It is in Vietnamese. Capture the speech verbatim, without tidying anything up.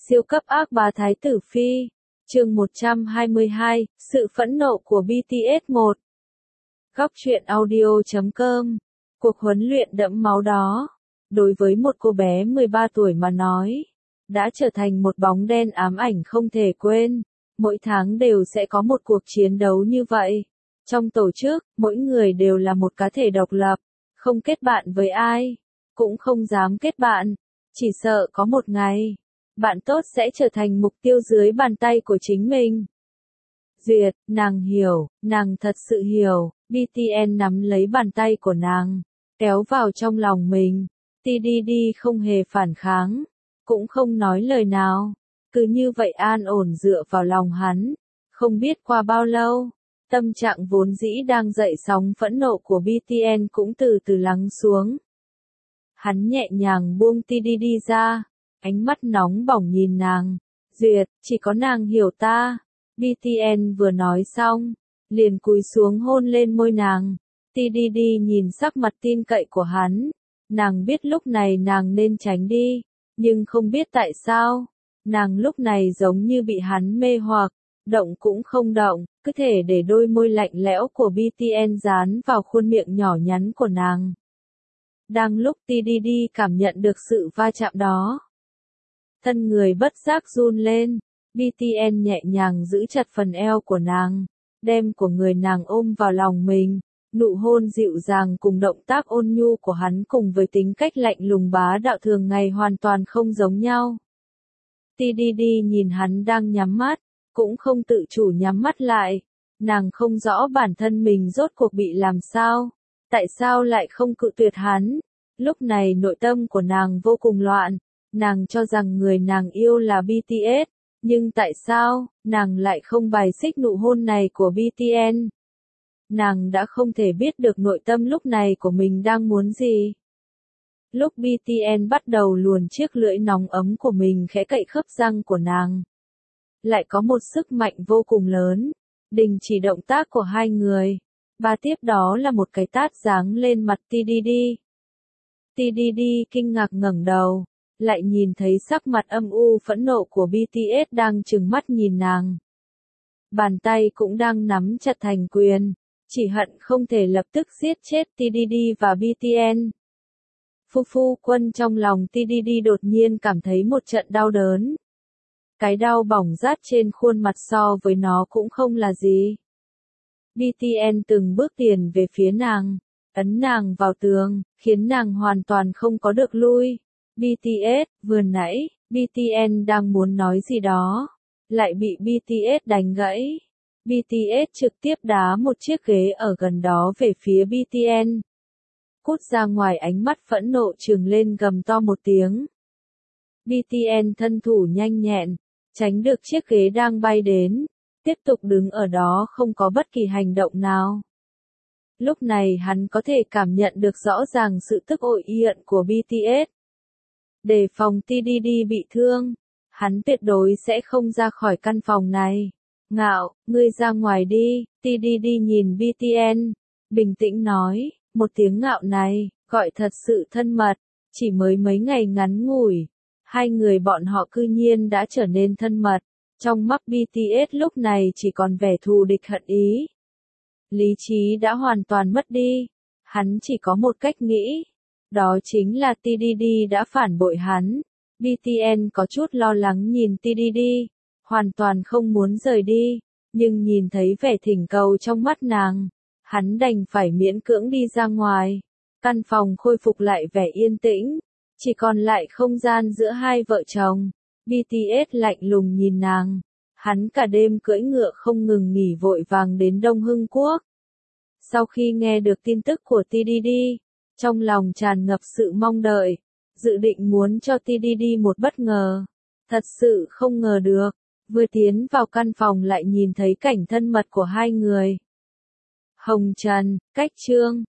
Siêu cấp ác bá Thái tử Phi. Chương một trăm hai mươi hai, sự phẫn nộ của bê tê ét một. Góc truyện audio chấm com. Cuộc huấn luyện đẫm máu đó, đối với một cô bé mười ba tuổi mà nói, đã trở thành một bóng đen ám ảnh không thể quên. Mỗi tháng đều sẽ có một cuộc chiến đấu như vậy. Trong tổ chức, mỗi người đều là một cá thể độc lập, không kết bạn với ai, cũng không dám kết bạn, chỉ sợ có một ngày, bạn tốt sẽ trở thành mục tiêu dưới bàn tay của chính mình. Duyệt, nàng hiểu, nàng thật sự hiểu, bê tê en nắm lấy bàn tay của nàng, kéo vào trong lòng mình. tê đê đê không hề phản kháng, cũng không nói lời nào, cứ như vậy an ổn dựa vào lòng hắn. Không biết qua bao lâu, tâm trạng vốn dĩ đang dậy sóng phẫn nộ của bê tê en cũng từ từ lắng xuống. Hắn nhẹ nhàng buông tê đê đê ra, ánh mắt nóng bỏng nhìn nàng. Duyệt, chỉ có nàng hiểu ta. bê tê en vừa nói xong, liền cúi xuống hôn lên môi nàng. tê đê đê nhìn sắc mặt tin cậy của hắn, nàng biết lúc này nàng nên tránh đi, nhưng không biết tại sao, nàng lúc này giống như bị hắn mê hoặc, động cũng không động, cứ thể để đôi môi lạnh lẽo của bê tê en dán vào khuôn miệng nhỏ nhắn của nàng. Đang lúc tê đê đê cảm nhận được sự va chạm đó, thân người bất giác run lên, bê tê en nhẹ nhàng giữ chặt phần eo của nàng, đem của người nàng ôm vào lòng mình. Nụ hôn dịu dàng cùng động tác ôn nhu của hắn cùng với tính cách lạnh lùng bá đạo thường ngày hoàn toàn không giống nhau. tê đê đê nhìn hắn đang nhắm mắt, cũng không tự chủ nhắm mắt lại. Nàng không rõ bản thân mình rốt cuộc bị làm sao, tại sao lại không cự tuyệt hắn. Lúc này nội tâm của nàng vô cùng loạn, nàng cho rằng người nàng yêu là bê tê ét, nhưng tại sao, nàng lại không bài xích nụ hôn này của bê tê en? Nàng đã không thể biết được nội tâm lúc này của mình đang muốn gì. Lúc bê tê en bắt đầu luồn chiếc lưỡi nóng ấm của mình khẽ cậy khớp răng của nàng, lại có một sức mạnh vô cùng lớn, đình chỉ động tác của hai người. Và tiếp đó là một cái tát giáng lên mặt tê đê đê. tê đê đê kinh ngạc ngẩng đầu, lại nhìn thấy sắc mặt âm u phẫn nộ của bê tê ét đang trừng mắt nhìn nàng. Bàn tay cũng đang nắm chặt thành quyền, chỉ hận không thể lập tức giết chết tê đê đê và bê tê en. Phu phu quân trong lòng tê đê đê đột nhiên cảm thấy một trận đau đớn. Cái đau bỏng rát trên khuôn mặt so với nó cũng không là gì. bê tê en từng bước tiền về phía nàng, ấn nàng vào tường, khiến nàng hoàn toàn không có được lui. bê tê ét, vừa nãy, bê tê en đang muốn nói gì đó, lại bị bê tê ét đánh gãy. bê tê ét trực tiếp đá một chiếc ghế ở gần đó về phía bê tê en. Cút ra ngoài, ánh mắt phẫn nộ trừng lên gầm to một tiếng. bê tê en thân thủ nhanh nhẹn, tránh được chiếc ghế đang bay đến, tiếp tục đứng ở đó không có bất kỳ hành động nào. Lúc này hắn có thể cảm nhận được rõ ràng sự tức ội hiện của bê tê ét. Để phòng tê đê đê bị thương, hắn tuyệt đối sẽ không ra khỏi căn phòng này. Ngạo, ngươi ra ngoài đi. tê đê đê nhìn bê tê en, bình tĩnh nói, một tiếng ngạo này, gọi thật sự thân mật, chỉ mới mấy ngày ngắn ngủi, hai người bọn họ cư nhiên đã trở nên thân mật. Trong mắt bê tê ét lúc này chỉ còn vẻ thù địch hận ý. Lý trí đã hoàn toàn mất đi, hắn chỉ có một cách nghĩ, đó chính là tê đê đê đã phản bội hắn. bê tê en có chút lo lắng nhìn tê đê đê, hoàn toàn không muốn rời đi, nhưng nhìn thấy vẻ thỉnh cầu trong mắt nàng, hắn đành phải miễn cưỡng đi ra ngoài. Căn phòng khôi phục lại vẻ yên tĩnh, chỉ còn lại không gian giữa hai vợ chồng. bê tê ét lạnh lùng nhìn nàng, hắn cả đêm cưỡi ngựa không ngừng nghỉ vội vàng đến Đông Hưng Quốc. Sau khi nghe được tin tức của tê đê đê, trong lòng tràn ngập sự mong đợi, dự định muốn cho tê đê đê một bất ngờ. Thật sự không ngờ được, vừa tiến vào căn phòng lại nhìn thấy cảnh thân mật của hai người. Hồng Trần, cách chương,